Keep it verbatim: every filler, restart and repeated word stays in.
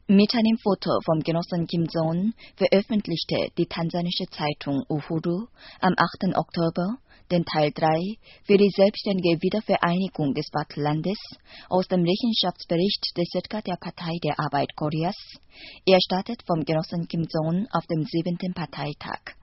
Mit einem Foto vom Genossen Kim Jong-un veröffentlichte die tansanische Zeitung Uhuru am achten Oktober den Teil drei für die selbstständige Wiedervereinigung des Vaterlandes aus dem Rechenschaftsbericht des Z K der Partei der Arbeit Koreas, erstattet vom Genossen Kim Jong-un auf dem siebten Parteitag.